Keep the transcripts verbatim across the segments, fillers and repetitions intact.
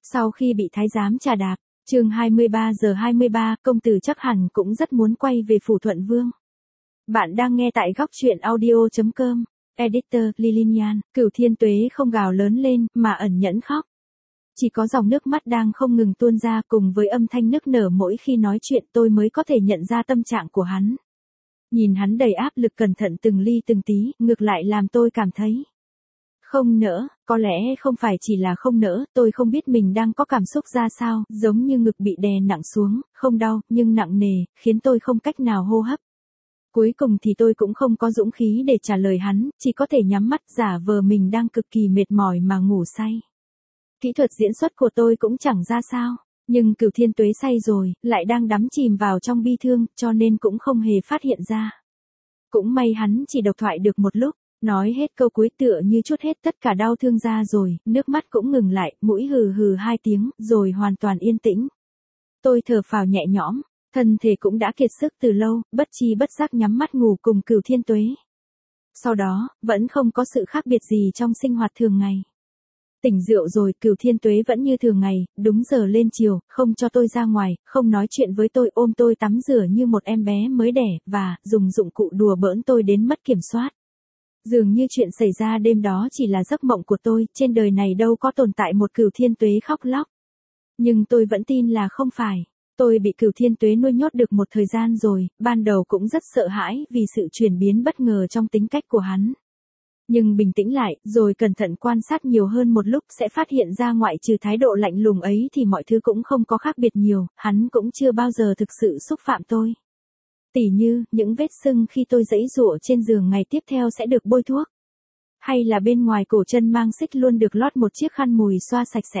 Sau khi bị thái giám trà đạp, chương hai mươi ba giờ hai mươi ba, công tử chắc hẳn cũng rất muốn quay về phủ Thuận Vương. Bạn đang nghe tại góc truyện audio chấm com, editor Lilin Nhan. Cửu Thiên Tuế không gào lớn lên, mà ẩn nhẫn khóc. Chỉ có dòng nước mắt đang không ngừng tuôn ra cùng với âm thanh nức nở mỗi khi nói chuyện tôi mới có thể nhận ra tâm trạng của hắn. Nhìn hắn đầy áp lực cẩn thận từng ly từng tí, ngược lại làm tôi cảm thấy không nỡ, có lẽ không phải chỉ là không nỡ, tôi không biết mình đang có cảm xúc ra sao, giống như ngực bị đè nặng xuống, không đau, nhưng nặng nề, khiến tôi không cách nào hô hấp. Cuối cùng thì tôi cũng không có dũng khí để trả lời hắn, chỉ có thể nhắm mắt giả vờ mình đang cực kỳ mệt mỏi mà ngủ say. Kỹ thuật diễn xuất của tôi cũng chẳng ra sao, nhưng Cửu Thiên Tuế say rồi, lại đang đắm chìm vào trong bi thương, cho nên cũng không hề phát hiện ra. Cũng may hắn chỉ độc thoại được một lúc. Nói hết câu cuối tựa như trút hết tất cả đau thương ra rồi, nước mắt cũng ngừng lại, mũi hừ hừ hai tiếng, rồi hoàn toàn yên tĩnh. Tôi thở phào nhẹ nhõm, thân thể cũng đã kiệt sức từ lâu, bất chi bất giác nhắm mắt ngủ cùng Cửu Thiên Tuế. Sau đó, vẫn không có sự khác biệt gì trong sinh hoạt thường ngày. Tỉnh rượu rồi, Cửu Thiên Tuế vẫn như thường ngày, đúng giờ lên chiều, không cho tôi ra ngoài, không nói chuyện với tôi, ôm tôi tắm rửa như một em bé mới đẻ, và dùng dụng cụ đùa bỡn tôi đến mất kiểm soát. Dường như chuyện xảy ra đêm đó chỉ là giấc mộng của tôi, trên đời này đâu có tồn tại một Cửu Thiên Tuế khóc lóc. Nhưng tôi vẫn tin là không phải. Tôi bị Cửu Thiên Tuế nuôi nhốt được một thời gian rồi, ban đầu cũng rất sợ hãi vì sự chuyển biến bất ngờ trong tính cách của hắn. Nhưng bình tĩnh lại, rồi cẩn thận quan sát nhiều hơn một lúc sẽ phát hiện ra ngoại trừ thái độ lạnh lùng ấy thì mọi thứ cũng không có khác biệt nhiều, hắn cũng chưa bao giờ thực sự xúc phạm tôi. Tỉ như, những vết sưng khi tôi giãy giụa trên giường ngày tiếp theo sẽ được bôi thuốc. Hay là bên ngoài cổ chân mang xích luôn được lót một chiếc khăn mùi xoa sạch sẽ.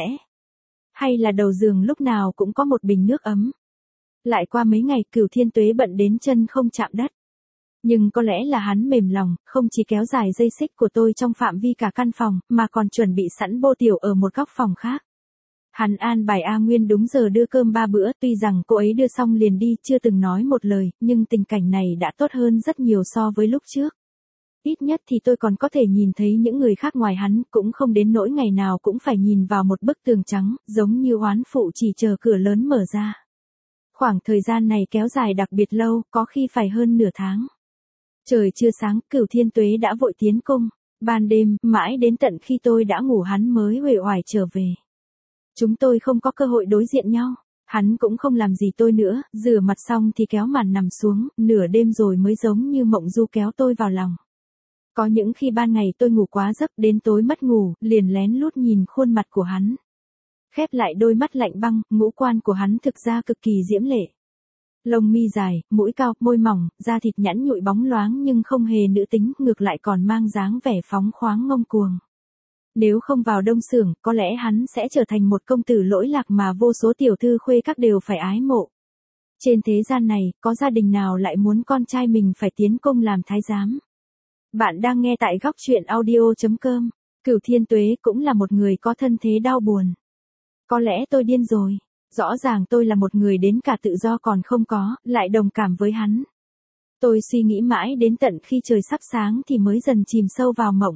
Hay là đầu giường lúc nào cũng có một bình nước ấm. Lại qua mấy ngày Cửu Thiên Tuế bận đến chân không chạm đất. Nhưng có lẽ là hắn mềm lòng, không chỉ kéo dài dây xích của tôi trong phạm vi cả căn phòng, mà còn chuẩn bị sẵn bô tiểu ở một góc phòng khác. Hắn an bài A Nguyên đúng giờ đưa cơm ba bữa, tuy rằng cô ấy đưa xong liền đi, chưa từng nói một lời, nhưng tình cảnh này đã tốt hơn rất nhiều so với lúc trước. Ít nhất thì tôi còn có thể nhìn thấy những người khác ngoài hắn, cũng không đến nỗi ngày nào cũng phải nhìn vào một bức tường trắng, giống như oán phụ chỉ chờ cửa lớn mở ra. Khoảng thời gian này kéo dài đặc biệt lâu, có khi phải hơn nửa tháng. Trời chưa sáng, Cửu Thiên Tuế đã vội tiến cung. Ban đêm, mãi đến tận khi tôi đã ngủ hắn mới uể oải trở về. Chúng tôi không có cơ hội đối diện nhau. Hắn cũng không làm gì tôi nữa, rửa mặt xong thì kéo màn nằm xuống, nửa đêm rồi mới giống như mộng du kéo tôi vào lòng. Có những khi ban ngày tôi ngủ quá giấc đến tối mất ngủ, liền lén lút nhìn khuôn mặt của hắn. Khép lại đôi mắt lạnh băng, ngũ quan của hắn thực ra cực kỳ diễm lệ. Lông mi dài, mũi cao, môi mỏng, da thịt nhẵn nhụi bóng loáng nhưng không hề nữ tính, ngược lại còn mang dáng vẻ phóng khoáng ngông cuồng. Nếu không vào Đông Xưởng, có lẽ hắn sẽ trở thành một công tử lỗi lạc mà vô số tiểu thư khuê các đều phải ái mộ. Trên thế gian này, có gia đình nào lại muốn con trai mình phải tiến cung làm thái giám? Bạn đang nghe tại góc truyện audio chấm com. Cửu Thiên Tuế cũng là một người có thân thế đau buồn. Có lẽ tôi điên rồi. Rõ ràng tôi là một người đến cả tự do còn không có, lại đồng cảm với hắn. Tôi suy nghĩ mãi đến tận khi trời sắp sáng thì mới dần chìm sâu vào mộng.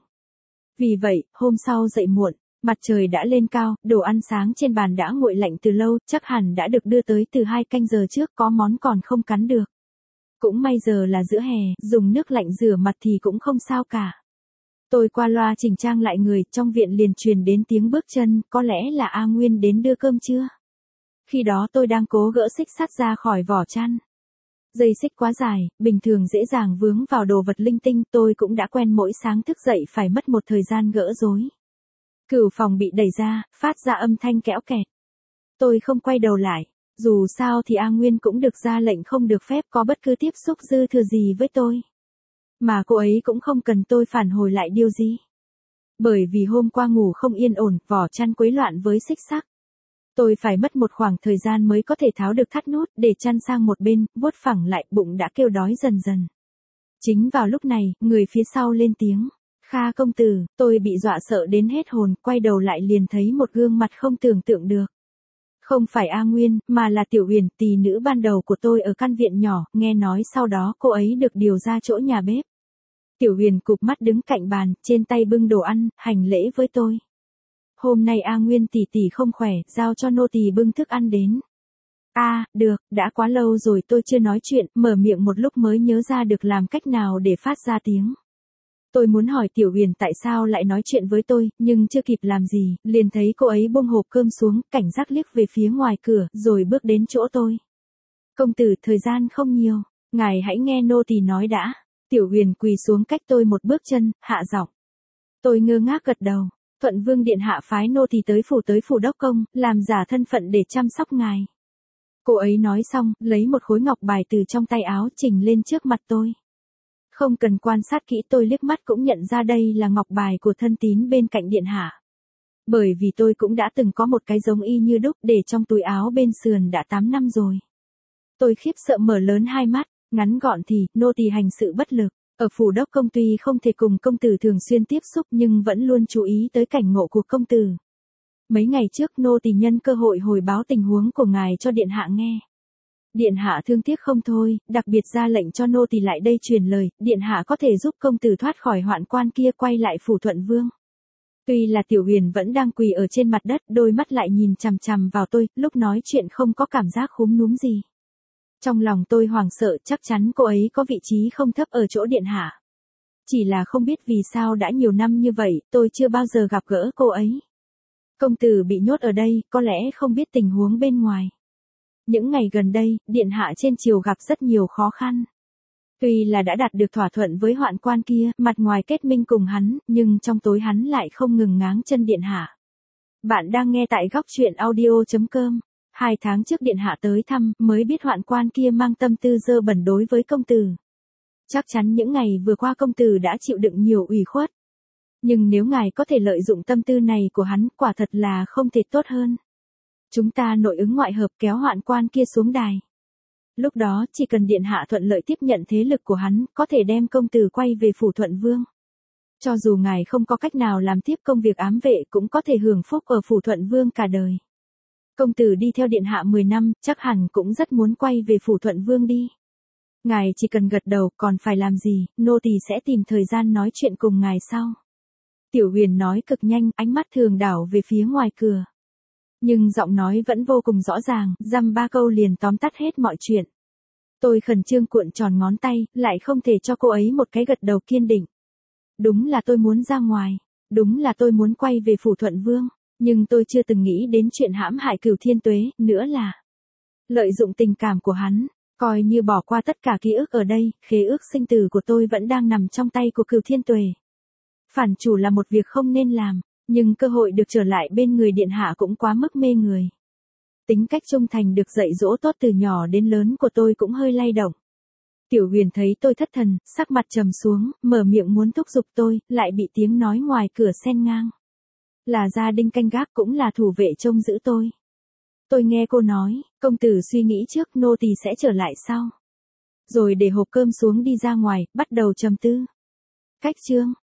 Vì vậy, hôm sau dậy muộn, mặt trời đã lên cao, đồ ăn sáng trên bàn đã nguội lạnh từ lâu, chắc hẳn đã được đưa tới từ hai canh giờ trước, có món còn không cắn được. Cũng may giờ là giữa hè, dùng nước lạnh rửa mặt thì cũng không sao cả. Tôi qua loa chỉnh trang lại người, trong viện liền truyền đến tiếng bước chân, có lẽ là A Nguyên đến đưa cơm trưa. Khi đó tôi đang cố gỡ xích sắt ra khỏi vỏ chăn. Dây xích quá dài, bình thường dễ dàng vướng vào đồ vật linh tinh, tôi cũng đã quen mỗi sáng thức dậy phải mất một thời gian gỡ rối. Cửu phòng bị đẩy ra, phát ra âm thanh kẽo kẹt. Tôi không quay đầu lại, dù sao thì A Nguyên cũng được ra lệnh không được phép có bất cứ tiếp xúc dư thừa gì với tôi. Mà cô ấy cũng không cần tôi phản hồi lại điều gì. Bởi vì hôm qua ngủ không yên ổn, vỏ chăn quấy loạn với xích sắt. Tôi phải mất một khoảng thời gian mới có thể tháo được thắt nút, để chăn sang một bên, vuốt phẳng lại, bụng đã kêu đói dần dần. Chính vào lúc này, người phía sau lên tiếng. Kha công tử, tôi bị dọa sợ đến hết hồn, quay đầu lại liền thấy một gương mặt không tưởng tượng được. Không phải A Nguyên, mà là Tiểu Huyền, tỳ nữ ban đầu của tôi ở căn viện nhỏ, nghe nói sau đó cô ấy được điều ra chỗ nhà bếp. Tiểu Huyền cụp mắt đứng cạnh bàn, trên tay bưng đồ ăn, hành lễ với tôi. hôm nay A Nguyên tỷ tỷ không khỏe, giao cho nô tỳ bưng thức ăn đến. A, à, được, đã quá lâu rồi tôi chưa nói chuyện, mở miệng một lúc mới nhớ ra được làm cách nào để phát ra tiếng. Tôi muốn hỏi Tiểu Huyền tại sao lại nói chuyện với tôi, nhưng chưa kịp làm gì, liền thấy cô ấy buông hộp cơm xuống, cảnh giác liếc về phía ngoài cửa, rồi bước đến chỗ tôi. Công tử, thời gian không nhiều, ngài hãy nghe nô tỳ nói đã. Tiểu Huyền quỳ xuống cách tôi một bước chân, hạ giọng. Tôi ngơ ngác gật đầu. Thuận Vương điện hạ phái nô tỳ tới phủ tới phủ đốc công, làm giả thân phận để chăm sóc ngài. Cô ấy nói xong, lấy một khối ngọc bài từ trong tay áo chỉnh lên trước mặt tôi. Không cần quan sát kỹ, tôi liếc mắt cũng nhận ra đây là ngọc bài của thân tín bên cạnh điện hạ. Bởi vì tôi cũng đã từng có một cái giống y như đúc để trong túi áo bên sườn đã tám năm rồi. Tôi khiếp sợ mở lớn hai mắt, ngắn gọn thì, nô tỳ hành sự bất lực. Ở phủ đốc công tuy không thể cùng công tử thường xuyên tiếp xúc nhưng vẫn luôn chú ý tới cảnh ngộ của công tử. Mấy ngày trước nô tỳ nhân cơ hội hồi báo tình huống của ngài cho điện hạ nghe. Điện hạ thương tiếc không thôi, đặc biệt ra lệnh cho nô tỳ lại đây truyền lời, điện hạ có thể giúp công tử thoát khỏi hoạn quan kia quay lại phủ Thuận Vương. Tuy là Tiểu Huyền vẫn đang quỳ ở trên mặt đất, đôi mắt lại nhìn chằm chằm vào tôi, lúc nói chuyện không có cảm giác khúm núm gì. Trong lòng tôi hoảng sợ, chắc chắn cô ấy có vị trí không thấp ở chỗ điện hạ. Chỉ là không biết vì sao đã nhiều năm như vậy, tôi chưa bao giờ gặp gỡ cô ấy. Công tử bị nhốt ở đây, có lẽ không biết tình huống bên ngoài. Những ngày gần đây, điện hạ trên triều gặp rất nhiều khó khăn. Tuy là đã đạt được thỏa thuận với hoạn quan kia, mặt ngoài kết minh cùng hắn, nhưng trong tối hắn lại không ngừng ngáng chân điện hạ. Bạn đang nghe tại góc truyện audio chấm com. Hai tháng trước điện hạ tới thăm, mới biết hoạn quan kia mang tâm tư dơ bẩn đối với công tử. Chắc chắn những ngày vừa qua công tử đã chịu đựng nhiều ủy khuất. Nhưng nếu ngài có thể lợi dụng tâm tư này của hắn, quả thật là không thể tốt hơn. Chúng ta nội ứng ngoại hợp kéo hoạn quan kia xuống đài. Lúc đó, chỉ cần điện hạ thuận lợi tiếp nhận thế lực của hắn, có thể đem công tử quay về phủ Thuận Vương. Cho dù ngài không có cách nào làm tiếp công việc ám vệ cũng có thể hưởng phúc ở phủ Thuận Vương cả đời. Công tử đi theo điện hạ mười năm, chắc hẳn cũng rất muốn quay về phủ Thuận Vương đi. Ngài chỉ cần gật đầu, còn phải làm gì, nô tỳ sẽ tìm thời gian nói chuyện cùng ngài sau. Tiểu Huyền nói cực nhanh, ánh mắt thường đảo về phía ngoài cửa. Nhưng giọng nói vẫn vô cùng rõ ràng, dăm ba câu liền tóm tắt hết mọi chuyện. Tôi khẩn trương cuộn tròn ngón tay, lại không thể cho cô ấy một cái gật đầu kiên định. Đúng là tôi muốn ra ngoài, đúng là tôi muốn quay về phủ Thuận Vương, nhưng tôi chưa từng nghĩ đến chuyện hãm hại Cửu Thiên Tuế, nữa là lợi dụng tình cảm của hắn, coi như bỏ qua tất cả ký ức ở đây, khế ước sinh tử của tôi vẫn đang nằm trong tay của Cửu Thiên Tuế. Phản chủ là một việc không nên làm. Nhưng cơ hội được trở lại bên người điện hạ cũng quá mức mê người. Tính cách trung thành được dạy dỗ tốt từ nhỏ đến lớn của tôi cũng hơi lay động. Tiểu Huyền thấy tôi thất thần, sắc mặt trầm xuống, mở miệng muốn thúc giục tôi, lại bị tiếng nói ngoài cửa xen ngang. Là gia đình canh gác cũng là thủ vệ trông giữ tôi. Tôi nghe cô nói, công tử suy nghĩ trước nô tỳ sẽ trở lại sau. Rồi để hộp cơm xuống đi ra ngoài, bắt đầu trầm tư. Cách chương.